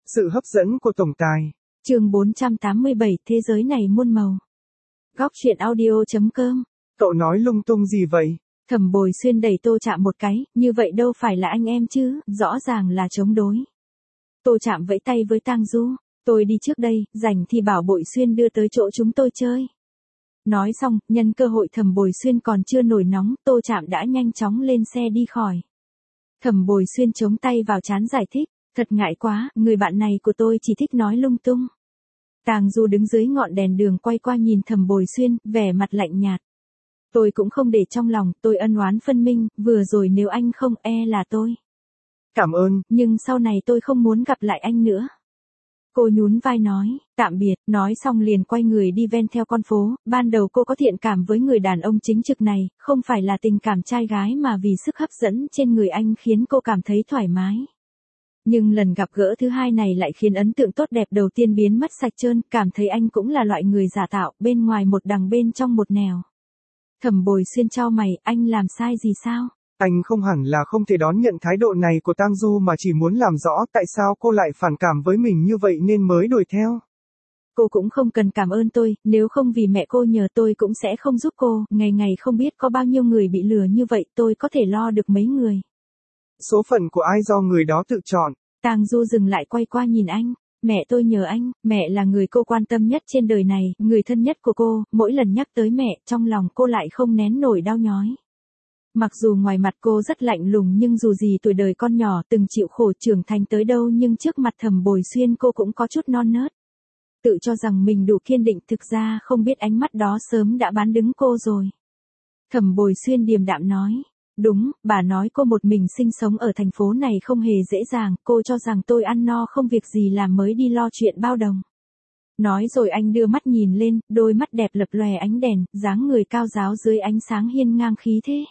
Sự hấp dẫn của tổng tài. Chương 487, thế giới này muôn màu. Góc truyện audio.com. Cậu nói lung tung gì vậy? Thẩm Bồi Xuyên đẩy Tô Trạm một cái, như vậy đâu phải là anh em chứ, rõ ràng là chống đối. Tô Trạm vẫy tay với Tang Du, tôi đi trước đây, rảnh thì bảo Bội Xuyên đưa tới chỗ chúng tôi chơi. Nói xong, nhân cơ hội Thẩm Bồi Xuyên còn chưa nổi nóng, Tô Trạm đã nhanh chóng lên xe đi khỏi. Thẩm Bồi Xuyên chống tay vào trán giải thích, thật ngại quá, người bạn này của tôi chỉ thích nói lung tung. Tang Du đứng dưới ngọn đèn đường quay qua nhìn Thẩm Bồi Xuyên, vẻ mặt lạnh nhạt. Tôi cũng không để trong lòng, tôi ân oán phân minh, vừa rồi nếu anh không là tôi. Cảm ơn, nhưng sau này tôi không muốn gặp lại anh nữa. Cô nhún vai nói, tạm biệt, nói xong liền quay người đi ven theo con phố, ban đầu cô có thiện cảm với người đàn ông chính trực này, không phải là tình cảm trai gái mà vì sức hấp dẫn trên người anh khiến cô cảm thấy thoải mái. Nhưng lần gặp gỡ thứ hai này lại khiến ấn tượng tốt đẹp đầu tiên biến mất sạch trơn, cảm thấy anh cũng là loại người giả tạo, bên ngoài một đằng bên trong một nẻo. Thẩm Bồi Xuyên chau mày, anh làm sai gì sao? Anh không hẳn là không thể đón nhận thái độ này của Tang Du mà chỉ muốn làm rõ tại sao cô lại phản cảm với mình như vậy nên mới đuổi theo. Cô cũng không cần cảm ơn tôi, nếu không vì mẹ cô nhờ tôi cũng sẽ không giúp cô, ngày ngày không biết có bao nhiêu người bị lừa như vậy, tôi có thể lo được mấy người. Số phận của ai do người đó tự chọn. Tang Du dừng lại quay qua nhìn anh, mẹ tôi nhờ anh, mẹ là người cô quan tâm nhất trên đời này, người thân nhất của cô, mỗi lần nhắc tới mẹ, trong lòng cô lại không nén nổi đau nhói. Mặc dù ngoài mặt cô rất lạnh lùng nhưng dù gì tuổi đời con nhỏ từng chịu khổ trưởng thành tới đâu nhưng trước mặt Thẩm Bồi Xuyên cô cũng có chút non nớt. Tự cho rằng mình đủ kiên định thực ra không biết ánh mắt đó sớm đã bán đứng cô rồi. Thẩm Bồi Xuyên điềm đạm nói, đúng, bà nói cô một mình sinh sống ở thành phố này không hề dễ dàng, cô cho rằng tôi ăn no không việc gì làm mới đi lo chuyện bao đồng. Nói rồi anh đưa mắt nhìn lên, đôi mắt đẹp lập lòe ánh đèn, dáng người cao ráo dưới ánh sáng hiên ngang khí thế.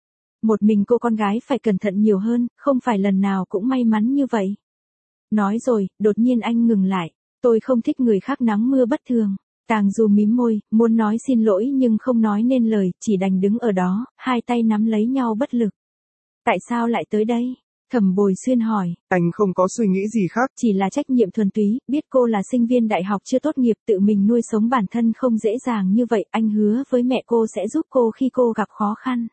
Một mình cô con gái phải cẩn thận nhiều hơn, không phải lần nào cũng may mắn như vậy. Nói rồi, đột nhiên anh ngừng lại, tôi không thích người khác nắng mưa bất thường. Tang Du mím môi, muốn nói xin lỗi nhưng không nói nên lời, chỉ đành đứng ở đó, hai tay nắm lấy nhau bất lực. Tại sao lại tới đây? Thẩm Bồi Xuyên hỏi. Anh không có suy nghĩ gì khác. Chỉ là trách nhiệm thuần túy, biết cô là sinh viên đại học chưa tốt nghiệp tự mình nuôi sống bản thân không dễ dàng như vậy, anh hứa với mẹ cô sẽ giúp cô khi cô gặp khó khăn.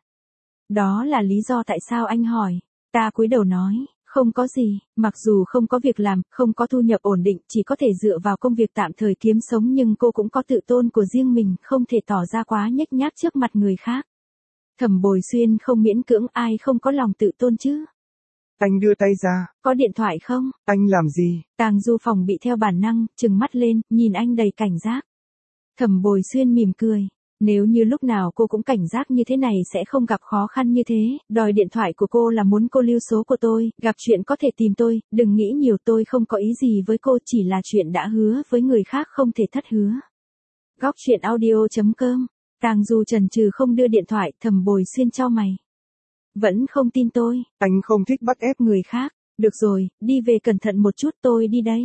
Đó là lý do tại sao anh hỏi. Ta cúi đầu nói, không có gì, mặc dù không có việc làm, không có thu nhập ổn định, chỉ có thể dựa vào công việc tạm thời kiếm sống nhưng cô cũng có tự tôn của riêng mình, không thể tỏ ra quá nhếch nhác trước mặt người khác. Thẩm Bồi Xuyên không miễn cưỡng, ai không có lòng tự tôn chứ. Anh đưa tay ra. Có điện thoại không? Anh làm gì? Tang Du phòng bị theo bản năng, trừng mắt lên, nhìn anh đầy cảnh giác. Thẩm Bồi Xuyên mỉm cười. Nếu như lúc nào cô cũng cảnh giác như thế này sẽ không gặp khó khăn như thế, đòi điện thoại của cô là muốn cô lưu số của tôi, gặp chuyện có thể tìm tôi, đừng nghĩ nhiều tôi không có ý gì với cô chỉ là chuyện đã hứa với người khác không thể thất hứa. Góc truyện audio.com. Tang Du chần chừ không đưa điện thoại, Thẩm Bồi Xuyên chau mày. Vẫn không tin tôi. Anh không thích bắt ép người khác. Được rồi, đi về cẩn thận một chút tôi đi đây.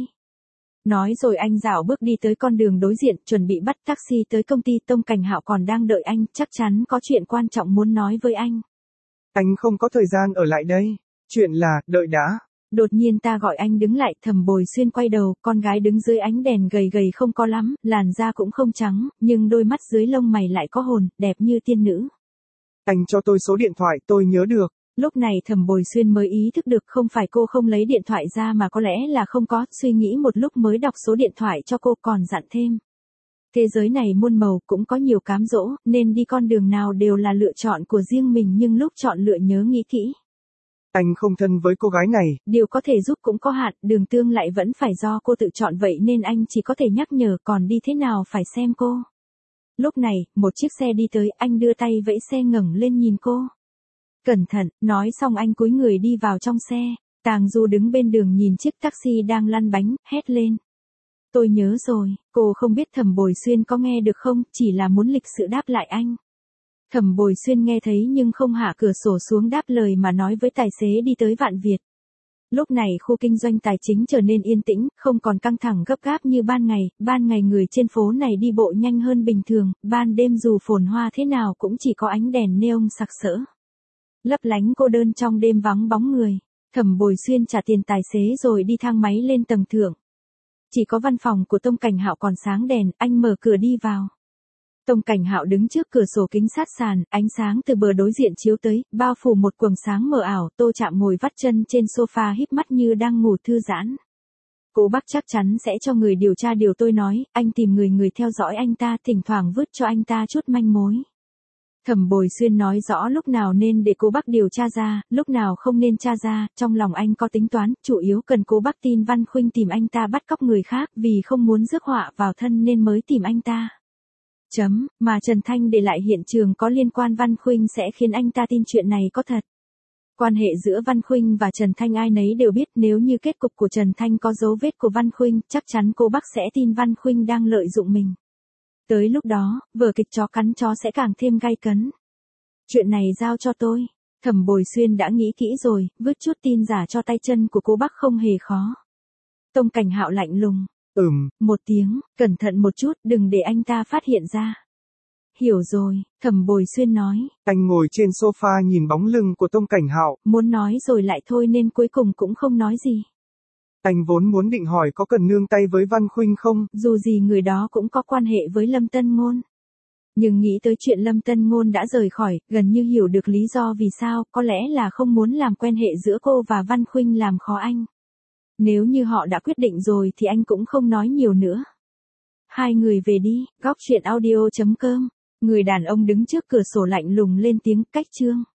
Nói rồi anh dạo bước đi tới con đường đối diện, chuẩn bị bắt taxi tới công ty. Tông Cảnh Hạo còn đang đợi anh, chắc chắn có chuyện quan trọng muốn nói với anh. Anh không có thời gian ở lại đây. Chuyện là, đợi đã. Đột nhiên ta gọi anh đứng lại, Thẩm Bồi Xuyên quay đầu, con gái đứng dưới ánh đèn gầy gầy không có lắm, làn da cũng không trắng, nhưng đôi mắt dưới lông mày lại có hồn, đẹp như tiên nữ. Anh cho tôi số điện thoại, tôi nhớ được. Lúc này Thẩm Bồi Xuyên mới ý thức được không phải cô không lấy điện thoại ra mà có lẽ là không có, suy nghĩ một lúc mới đọc số điện thoại cho cô còn dặn thêm. Thế giới này muôn màu cũng có nhiều cám dỗ, nên đi con đường nào đều là lựa chọn của riêng mình nhưng lúc chọn lựa nhớ nghĩ kỹ. Anh không thân với cô gái này. Điều có thể giúp cũng có hạn, đường tương lại vẫn phải do cô tự chọn vậy nên anh chỉ có thể nhắc nhở còn đi thế nào phải xem cô. Lúc này, một chiếc xe đi tới, anh đưa tay vẫy xe ngẩng lên nhìn cô. Cẩn thận, nói xong anh cúi người đi vào trong xe. Tang Du đứng bên đường nhìn chiếc taxi đang lăn bánh, hét lên. Tôi nhớ rồi, cô không biết Thẩm Bồi Xuyên có nghe được không, chỉ là muốn lịch sự đáp lại anh. Thẩm Bồi Xuyên nghe thấy nhưng không hạ cửa sổ xuống đáp lời mà nói với tài xế đi tới Vạn Việt. Lúc này khu kinh doanh tài chính trở nên yên tĩnh, không còn căng thẳng gấp gáp như ban ngày người trên phố này đi bộ nhanh hơn bình thường, ban đêm dù phồn hoa thế nào cũng chỉ có ánh đèn neon sặc sỡ. Lấp lánh cô đơn trong đêm vắng bóng người. Thẩm Bồi Xuyên trả tiền tài xế rồi đi thang máy lên tầng thượng. Chỉ có văn phòng của Tông Cảnh Hạo còn sáng đèn, anh mở cửa đi vào. Tông Cảnh Hạo đứng trước cửa sổ kính sát sàn, ánh sáng từ bờ đối diện chiếu tới, bao phủ một quầng sáng mờ ảo. Tô Trạm ngồi vắt chân trên sofa híp mắt như đang ngủ thư giãn. Cô bác chắc chắn sẽ cho người điều tra điều tôi nói, anh tìm người theo dõi anh ta, thỉnh thoảng vứt cho anh ta chút manh mối. Thẩm Bồi Xuyên nói rõ lúc nào nên để cô bác điều tra ra, lúc nào không nên tra ra, trong lòng anh có tính toán, chủ yếu cần cô bác tin Văn Khuynh tìm anh ta bắt cóc người khác, vì không muốn rước họa vào thân nên mới tìm anh ta. Mà Trần Thanh để lại hiện trường có liên quan Văn Khuynh sẽ khiến anh ta tin chuyện này có thật. Quan hệ giữa Văn Khuynh và Trần Thanh ai nấy đều biết, nếu như kết cục của Trần Thanh có dấu vết của Văn Khuynh, chắc chắn cô bác sẽ tin Văn Khuynh đang lợi dụng mình. Tới lúc đó, vở kịch chó cắn chó sẽ càng thêm gay cấn. Chuyện này giao cho tôi. Thẩm Bồi Xuyên đã nghĩ kỹ rồi, vứt chút tin giả cho tay chân của cô bác không hề khó. Tông Cảnh Hạo lạnh lùng. Một tiếng, cẩn thận một chút, đừng để anh ta phát hiện ra. Hiểu rồi, Thẩm Bồi Xuyên nói. Anh ngồi trên sofa nhìn bóng lưng của Tông Cảnh Hạo. Muốn nói rồi lại thôi nên cuối cùng cũng không nói gì. Anh vốn muốn định hỏi có cần nương tay với Văn Khuynh không? Dù gì người đó cũng có quan hệ với Lâm Tân Ngôn. Nhưng nghĩ tới chuyện Lâm Tân Ngôn đã rời khỏi, gần như hiểu được lý do vì sao, có lẽ là không muốn làm quen hệ giữa cô và Văn Khuynh làm khó anh. Nếu như họ đã quyết định rồi thì anh cũng không nói nhiều nữa. Hai người về đi, góc truyện audio.com. Người đàn ông đứng trước cửa sổ lạnh lùng lên tiếng, cách chương.